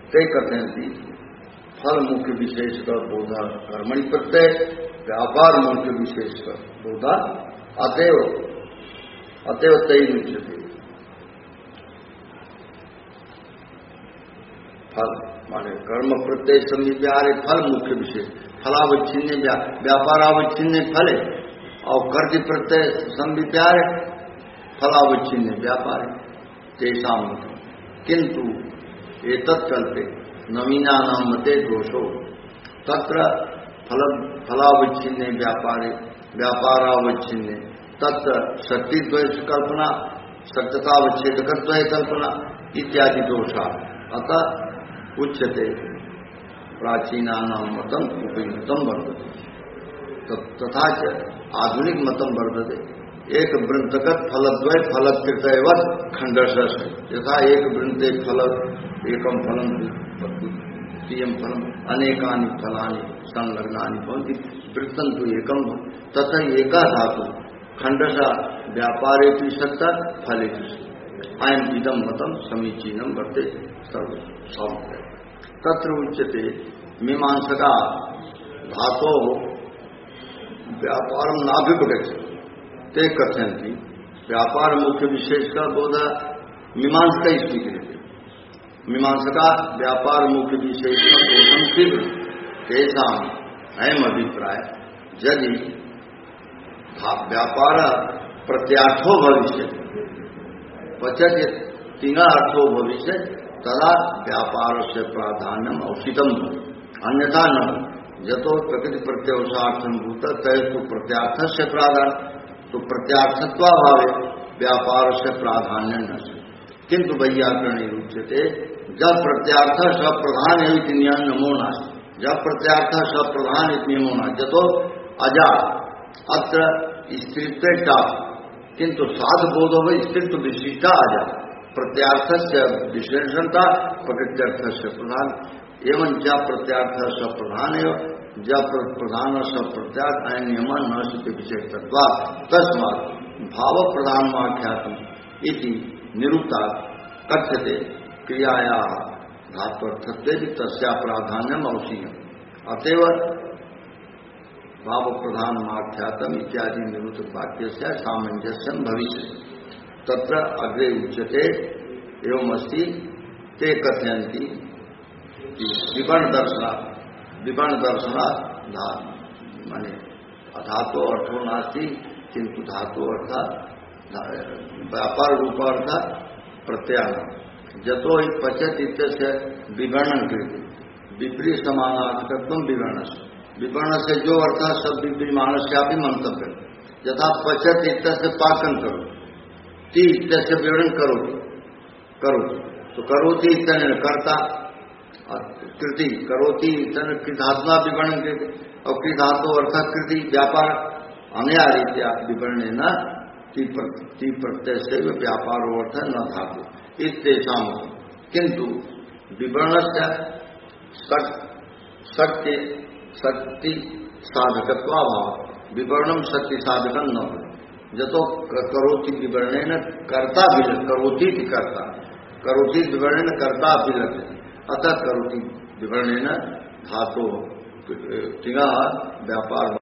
ते कथयन्ति फल मुख्य विशेष का बोधा कर्मणि प्रत्यय व्यापार मुख्य विशेष का बोधा अतएव तय मुच्यते। फल माने कर्म प्रत्यय समीप्यारे फल मुख्य विशेष, फलावच्छिन्न व्यापारावच्छिन्न फल है, और कर्म प्रत्यय समीप्यारे फलावच्छिन्न व्यापार है तेषां। किंतु एतत् कल्पे नवीनानां मते दोषो तत्र फलावच्छिन्ने व्यापारे व्यापारावच्छिन्ने तत्र शक्तिद्वय कल्पना सत्यतावच्छेदकत्व कल्पना इत्यादि दोषा। अतः उच्यते प्राचीनानां मतम उपयुक्तम वर्तते तथा च आधुनिक मतम वर्तते एक वृंतगत फलद्वय फलकृतवत खंडशः। यथा एक वृंते फल एकम फलम द्वितीयम फलम अनेकानि फलानि संलग्नानि भवन्ति वृत्तन्तु एकम तथा एका धातु खंडशः व्यापारे भी सत्ता फले अयम इदम मतम समीचीनम वर्ते सर्व। तत्र उच्यते मीमांसका धातो व्यापारम नाभिपगच्छति ते कथयन्ति व्यापार मुख्य विशेष का बोध मीमांसा स्वीक्रियते। मीमांसका व्यापार मुख्य विशेष का बोधम तीव्र तेषां अयम अभिप्राय यदि व्यापार प्रत्यार्थो भविष्य पचत तीन अर्थो भविष्य तदा व्यापार से प्राधान्यम औषितम अन्यथा न यतो प्रकृति प्रत्यवसार्थम भूत तयस्तु प्रत्यार्थ से प्राधान्य तो प्रत्यार्थत्वाभावे व्यापार से प्राधान्य न से। किंतु वैयाकरणी उच्यते जब प्रत्यार्थ सप्रधान नियम नमो नास्ति, जब प्रत्यार्थ सप्रधान नियमो न जतो अजा अत्र स्त्रीत्व किंतु साध बोधो में स्त्रीत्व विशिष्टा अजा प्रत्यार्थ से विशेषणता प्रकृत्यर्थ से प्रधान एवं जब प्रत्यार्थ से प्रधान है जब प्रधान सब प्रत्यार्थ नियम न सिद्ध विशेषत्वा तस्मात् भाव प्रधानमाख्यातम इति निरुक्ता कथ्यते क्रियाया धात्वर्थत्वे तस्या प्राधान्यम अवशीयम। अतएव भाव प्रधानमाख्यातम इत्यादि निरुक्त वाक्य से सामंजस्यम भविष्य। तत्र अग्रे उच्यते एवं अस्ति ते कथयन्ति विवर्ण दर्शना माने धातु अर्थो नास्ति किंतु धातु अर्थात व्यापार रूप अर्थ प्रत्याह जतो ही पचत इत्यस्य विवरणन कृते विपरीत समानार्थकत्व विवर्ण से जो अर्थ सब विपरीमानस्यापि मंतव्य यथा पचत इत्यस्य पाकन करो ती इत्यस्य विवरण करो तो करोति इत्यनेन कर्ता कृति करोति इत्यनेन कृधात्मा विवरण कृते और कृधातु अर्थात कृति व्यापार अनया रीत्या विवरणेन ती प्रत्यय से व्यापारो अर्थ न धातु इत्येषां। किंतु विवरणस्य शक्ति साधकत्वाभाव विवरणम शक्ति साधकम न हो जतो करोति विवरणेन कर्ता करोति कर्ता करोति विवरणेन कर्ता विलक्षति अतः करोति विवरणेन धातो तिगा व्यापार